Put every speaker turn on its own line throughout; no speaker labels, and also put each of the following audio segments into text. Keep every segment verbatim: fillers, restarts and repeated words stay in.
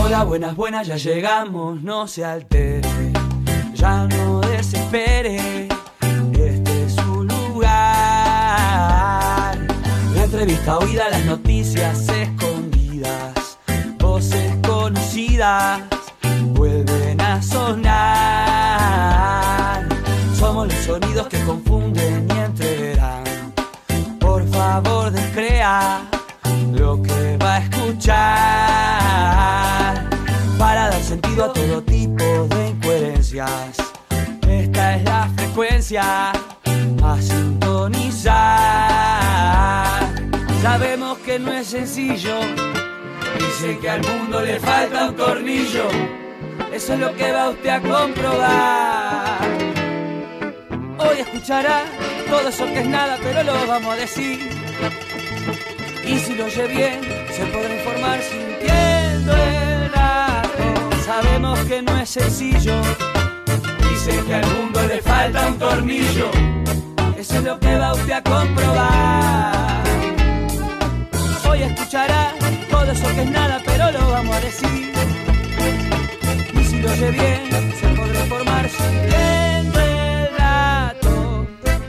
Hola, buenas, buenas, ya llegamos, no se altere, ya no desespere, este es su lugar. La entrevista oída, las noticias escondidas, voces conocidas vuelven a sonar. Somos los sonidos que confunden y entreverán. Por favor, descrea lo que va a escuchar, para dar sentido a todo tipo de incoherencias. Esta es la frecuencia a sintonizar. Sabemos que no es sencillo, dice que al mundo le falta un tornillo. Eso es lo que va usted a comprobar. Hoy escuchará todo eso que es nada, pero lo vamos a decir. Y si lo oye bien, se podrá informar sintiendo el dato. Sabemos que no es sencillo, dice que al mundo le falta un tornillo. Eso es lo que va usted a comprobar. Hoy escuchará todo eso que es nada, pero lo vamos a decir. Y si lo oye bien, se podrá informar sintiendo el dato.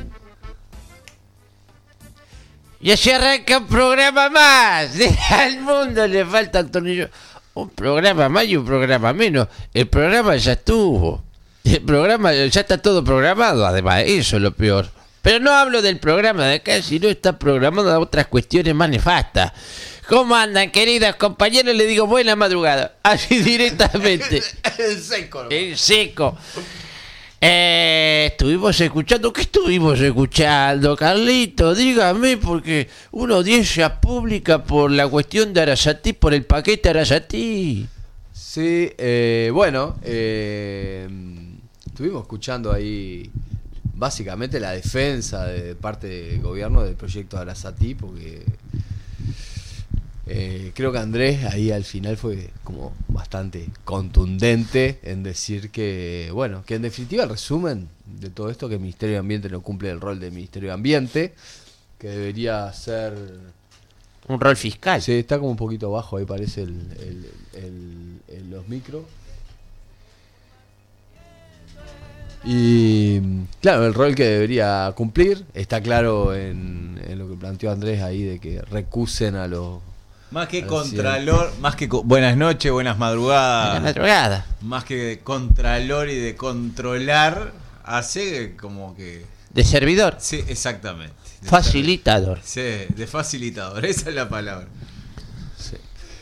Y así arranca un programa más. Al mundo le falta un tornillo. Un programa más y un programa menos. El programa ya estuvo. El programa ya está todo programado. Además, eso es lo peor. Pero no hablo del programa de acá, sino está programado a otras cuestiones más nefastas. ¿Cómo andan, queridos compañeros? Le digo buena madrugada. Así directamente.
En seco. ¿No?
En seco. Eh, estuvimos escuchando, ¿qué estuvimos escuchando, Carlito? Dígame, porque una audiencia pública por la cuestión de Arasatí, por el paquete Arasatí.
Sí, eh, bueno, eh, estuvimos escuchando ahí básicamente la defensa de parte del gobierno del proyecto de Arasatí, porque Eh, creo que Andrés ahí al final fue como bastante contundente en decir que, bueno, que en definitiva el resumen de todo esto, que el Ministerio de Ambiente no cumple el rol del Ministerio de Ambiente, que debería ser
un rol fiscal.
Sí, está como un poquito bajo, ahí parece el, el, el, el los micros. Y claro, el rol que debería cumplir está claro en, en lo que planteó Andrés ahí, de que recusen a los...
Más que contralor, más que co- buenas noches, buenas madrugadas.
Buenas madrugadas.
Más que de contralor y de controlar, hace como que...
De servidor.
Sí, exactamente. De
Facilitador.
ser- Sí, de facilitador, esa es la palabra.
Sí.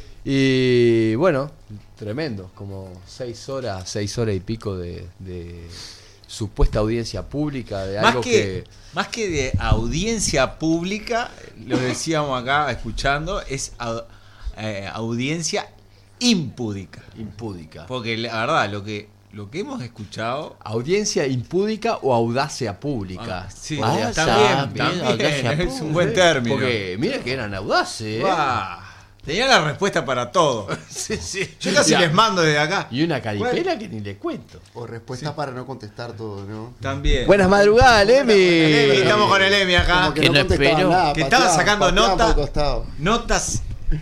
Y bueno, tremendo, como seis horas, seis horas y pico de, de supuesta audiencia pública, de
Más
algo
que,
que...
más que de audiencia pública, lo decíamos acá escuchando, es au- eh, audiencia impúdica.
Impúdica.
Porque la verdad, lo que, lo que hemos escuchado...
¿Audiencia impúdica o audacia pública?
Ah, sí,
Podría
Ah,
ser.
también,
bien,
también,
audacia
es
pública.
un buen término.
Porque mira que eran audaces, ¿eh?
Bah, tenía la respuesta para todo.
Sí, sí.
Yo casi
Ya.
les mando desde acá.
Y una caripela
Bueno.
que ni le cuento.
O respuesta para no contestar todo, ¿no?
También.
Buenas madrugadas, Lemi.
Emi, estamos con el Emi acá.
Como que,
que
no
no
contestaban
espero.
nada,
Que estaba
pateaban,
sacando
pateaban
nota.
por el costado.
Notas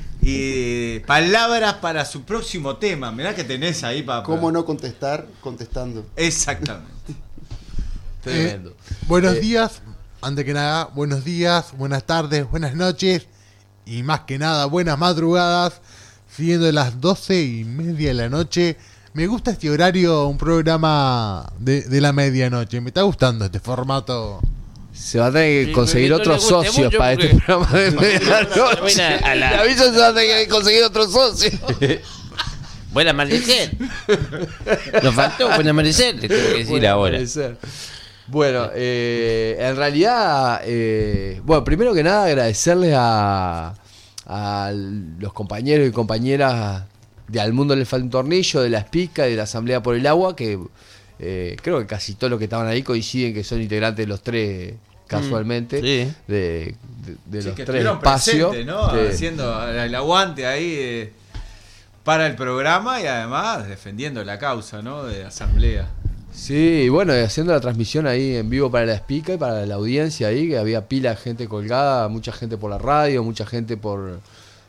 y palabras para su próximo tema. Mirá que tenés ahí, papá.
¿Cómo no contestar contestando?
Exactamente.
Tremendo.
Eh, buenos
Eh,
días, antes que nada, buenos días, buenas tardes, buenas noches y más que nada, buenas madrugadas, siguiendo las doce y media de la noche. Me gusta este horario, un programa de, de la medianoche, me está gustando este formato.
Se va a tener que
Sí,
conseguir
no le
otros
guste
socios
mucho
para
porque-
este programa de medianoche.
Bueno, a la-
Le aviso, se va a tener que conseguir otros socios.
Buen amanecer. Nos faltó buen amanecer, le tengo que decir
Bueno,
ahora.
puede ser. Bueno, eh, en realidad, eh, bueno, primero que nada agradecerles a, a los compañeros y compañeras de Al Mundo le falta un tornillo, de la Espica y de la Asamblea por el Agua, que eh, creo que casi todos los que estaban ahí coinciden que son integrantes de los tres, casualmente,
Mm, sí.
de, de- de
Sí,
los
que
tres
estuvieron
espacios.
presentes, ¿no?
Sí.
Haciendo el aguante ahí eh, para el programa y además defendiendo la causa, ¿no? De la asamblea.
Sí, y bueno, y haciendo la transmisión ahí en vivo para la Espica y para la audiencia ahí, que había pila de gente colgada, mucha gente por la radio, mucha gente por,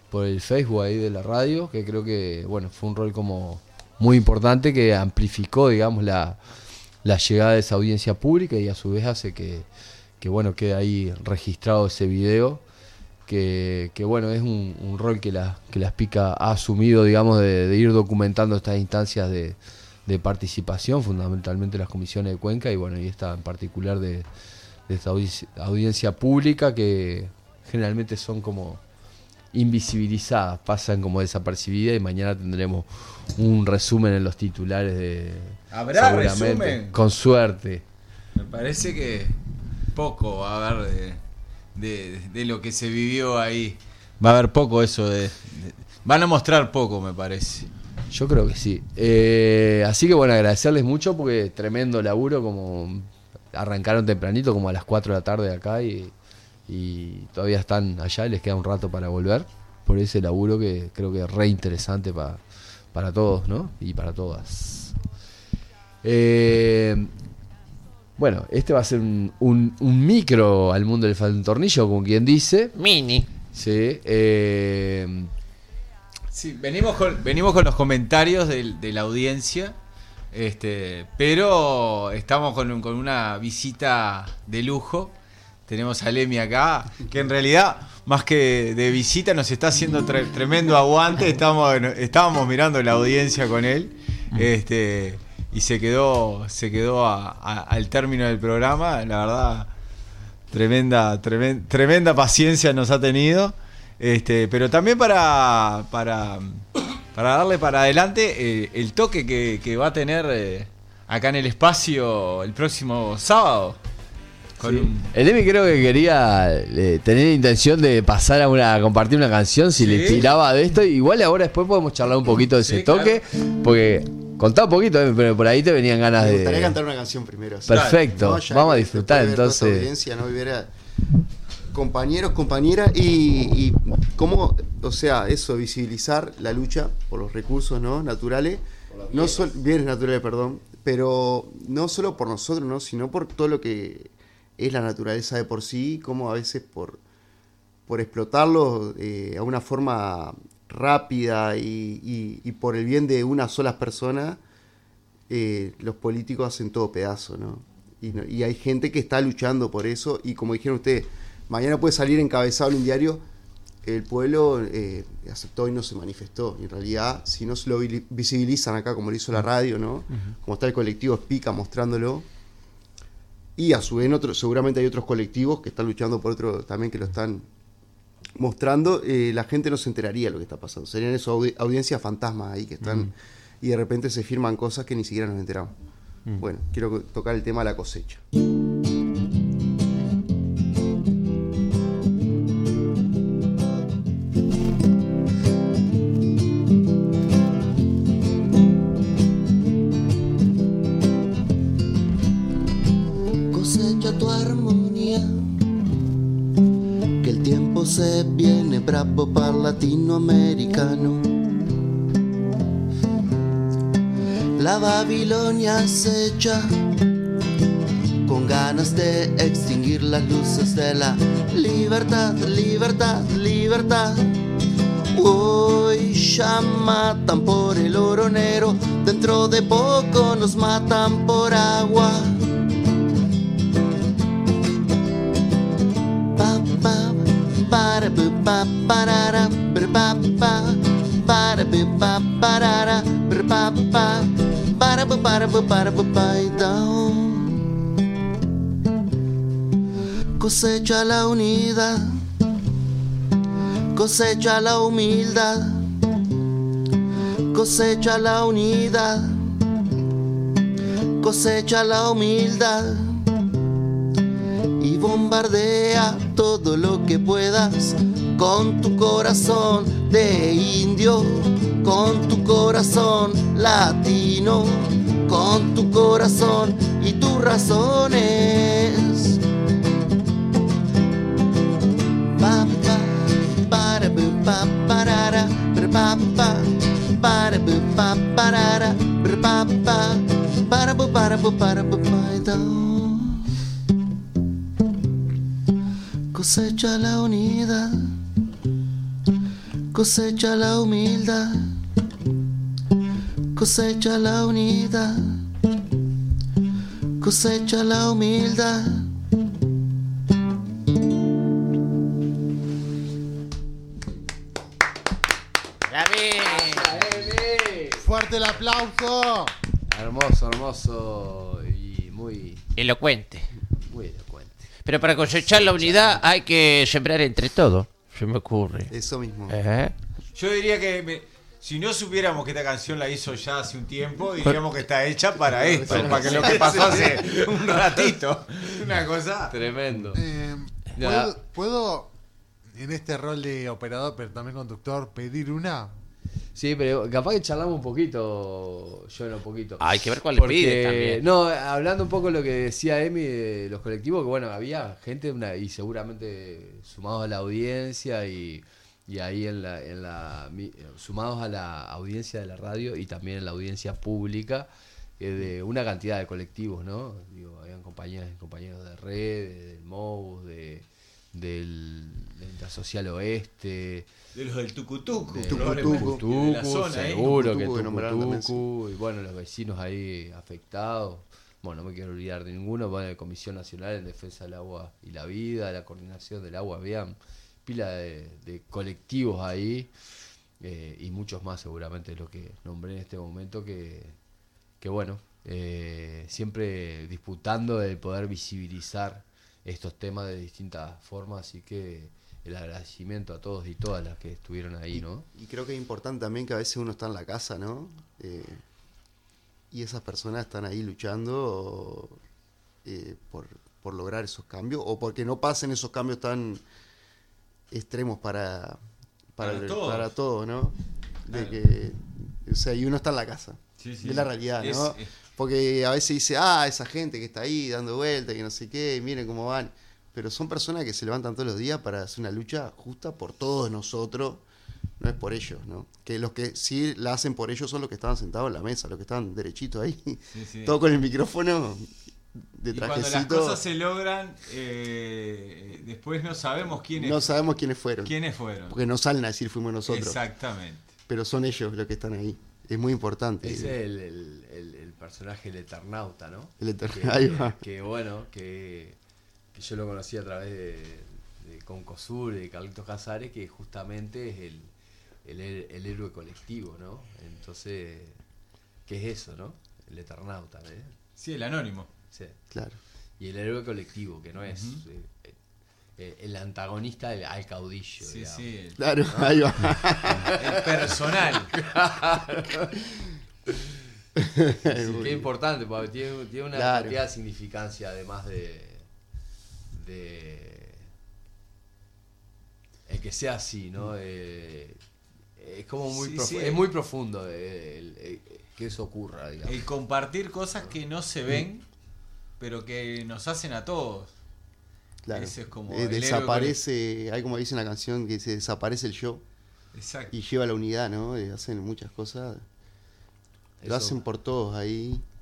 por el Facebook ahí de la radio, que creo que bueno fue un rol como muy importante que amplificó, digamos, la, la llegada de esa audiencia pública y a su vez hace que, que bueno quede ahí registrado ese video. Que, que bueno, es un, un rol que la, que la Spica ha asumido, digamos, de, de ir documentando estas instancias de, de participación, fundamentalmente las comisiones de Cuenca, y bueno, y esta en particular de, de esta audiencia, audiencia pública, que generalmente son como invisibilizadas, pasan como desapercibidas, y mañana tendremos un resumen en los titulares de...
¿Habrá resumen?
Con suerte.
Me parece que poco va a haber de... De, de lo que se vivió ahí. Va a haber poco eso de, de van a mostrar poco, me parece.
Yo creo que sí. Eh, así que bueno, agradecerles mucho porque tremendo laburo, como arrancaron tempranito, como a las cuatro de la tarde acá, y, y todavía están allá y les queda un rato para volver. Por ese laburo que creo que es re interesante para, para todos, ¿no? Y para todas. Eh, Bueno, este va a ser un, un, un micro al mundo del falta un tornillo, como quien dice.
Mini.
Sí. Eh...
Sí, venimos con, venimos con los comentarios de, de la audiencia, este, pero estamos con, con una visita de lujo. Tenemos a Lemmy acá, que en realidad, más que de visita, nos está haciendo tre- tremendo aguante. Estamos, estábamos mirando la audiencia con él. Este... Y se quedó, se quedó a, a, al término del programa. La verdad, tremenda, tremenda, tremenda paciencia nos ha tenido. Este, pero también para, para, para darle para adelante eh, el toque que, que va a tener eh, acá en el espacio el próximo sábado. Con
Sí.
un...
El Emi creo que quería eh, tener intención de pasar a, una, a compartir una canción si
Sí.
le tiraba de esto. Igual ahora después podemos charlar un poquito de ese
Sí,
toque. Porque contá un poquito, eh, pero por ahí te venían ganas
Me
de...
gustaría cantar una canción primero. así.
Perfecto,
¿No? Ya
vamos a
que
disfrutar
después de ver toda esta
entonces.
audiencia, ¿no? Y ver a compañeros, compañeras y, y cómo, o sea, eso, visibilizar la lucha por los recursos, ¿no? Naturales. No solo bienes naturales, perdón, pero no solo por nosotros, ¿no? Sino por todo lo que es la naturaleza de por sí, como a veces por, por explotarlo eh, a una forma rápida y, y, y por el bien de unas solas personas, eh, los políticos hacen todo pedazo, ¿no? Y, no- y hay gente que está luchando por eso, y como dijeron ustedes, mañana puede salir encabezado en un diario, el pueblo eh, aceptó y no se manifestó. Y en realidad, si no se lo vi- visibilizan acá, como lo hizo la radio, ¿no? Como está el colectivo Spica mostrándolo, y a su vez en otro, seguramente hay otros colectivos que están luchando por otro también, que lo están mostrando, eh, la gente no se enteraría de lo que está pasando. Serían esas audi- audiencias fantasmas ahí que están, y de repente se firman cosas que ni siquiera nos enteramos. Bueno, quiero co- tocar el tema de la cosecha.
Cosecha tu armonía, que el tiempo se viene bravo para el latinoamericano. La Babilonia acecha con ganas de extinguir las luces de la libertad, libertad, libertad. Hoy ya matan por el oro negro, dentro de poco nos matan por agua. Pa, pa, para, bu, pa, parara, br, pa, pa, para, bu, pa, parara, br, pa, pa, para, bu, para, bu, para, bu, pa, y down. Cosecha la unidad, cosecha la humildad, cosecha la unidad, cosecha la humildad, y bombardea todo lo que puedas con tu corazón de indio, con tu corazón latino, con tu corazón y tus razones. Pa, pa, para, bu, pa, parara, br, pa, pa, para, bu, pa, parara, br, pa, pa, para, bu, para, bu, para, bu, pa, y down. Cosecha la unidad, cosecha la humildad, cosecha la unidad, cosecha la humildad.
¡Fuerte el aplauso!
Hermoso, hermoso y muy,
Elocuente.
muy elocuente.
Pero para cosechar la unidad hay que sembrar entre todos, se me ocurre.
Eso mismo.
¿Eh?
Yo diría que me- si no supiéramos que esta canción la hizo ya hace un tiempo, diríamos que está hecha para esto, para que lo que pasó hace un ratito. Una cosa.
Tremendo.
Eh,
Ya.
¿puedo, ¿Puedo, en este rol de operador, pero también conductor, pedir una?
Sí, pero capaz que charlamos un poquito, yo no un poquito.
Hay que ver cuál le
Porque,
pide también.
no, hablando un poco de lo que decía Emi de los colectivos, que bueno, había gente una, y seguramente sumados a la audiencia y, y ahí en la, en la mi- sumados a la audiencia de la radio y también en la audiencia pública, eh, de una cantidad de colectivos, ¿no? Digo, habían compañeras y compañeros de Red, de- del M O U, de, del, del Intersocial Oeste.
De los del Tucutucu.
De
probablemente,
Tucutucu,
de la zona ahí.
seguro que
Tucutucu que nombraron también,
Tucutucu, y bueno, los vecinos ahí afectados. Bueno, no me quiero olvidar de ninguno. Bueno, la Comisión Nacional en Defensa del Agua y la Vida, la Coordinación del Agua, habían pila de, de colectivos ahí, eh, y muchos más seguramente de los que nombré en este momento, que, que bueno, eh, siempre disputando de poder visibilizar estos temas de distintas formas, así que el agradecimiento a todos y todas las que estuvieron ahí, ¿no?
Y creo que es importante también que a veces uno está en la casa, ¿no? Eh, y esas personas están ahí luchando eh, por, por lograr esos cambios o porque no pasen esos cambios tan extremos para, para,
Para
el-
todos.
para todos, ¿no? De
Claro.
que, o sea, y uno está en la casa.
Sí, sí.
Es la realidad,
Es-
¿no?
es-
Porque a veces dice, ah, esa gente que está ahí dando vueltas, que no sé qué, miren cómo van. Pero son personas que se levantan todos los días para hacer una lucha justa por todos nosotros, no es por ellos, ¿no? Que los que sí la hacen por ellos son los que estaban sentados en la mesa, los que estaban derechitos ahí,
Sí, sí.
todo con el micrófono de
Y cuando las
trajecito.
cosas se logran, eh, después no sabemos quiénes,
No sabemos quiénes fueron,
quiénes fueron.
porque no salen a decir fuimos nosotros,
Exactamente.
pero son ellos los que están ahí. Es muy importante.
Ese es el, el, el- el personaje, el Eternauta, ¿no?
El Eterna-
Que,
ahí va.
que bueno, que, que yo lo conocí a través de, de Concosur y de Carlitos Casares, que justamente es el, el, el héroe colectivo, ¿no? Entonces, ¿qué es eso, no? El Eternauta, ¿eh?
Sí, el anónimo.
Sí.
Claro.
Y el héroe colectivo, que no es
Ujú.
eh, eh, el antagonista al, al caudillo.
Sí,
digamos.
sí. El,
Claro, ahí va.
el personal.
Sí, qué importante, porque tiene, tiene una
Claro.
cantidad de significancia, además de, de el que sea así, ¿no? Eh, es como muy,
Sí,
profu-
sí.
es muy profundo eh, el- el- que eso ocurra, digamos.
El compartir cosas que no se ven, pero que nos hacen a todos.
Claro.
Ese es como
Eh,
el héroe
desaparece, hay como dice en la canción que se desaparece el yo
Exacto.
y lleva la unidad, ¿no? Eh, hacen muchas cosas. Lo
Eso-
hacen por todos ahí.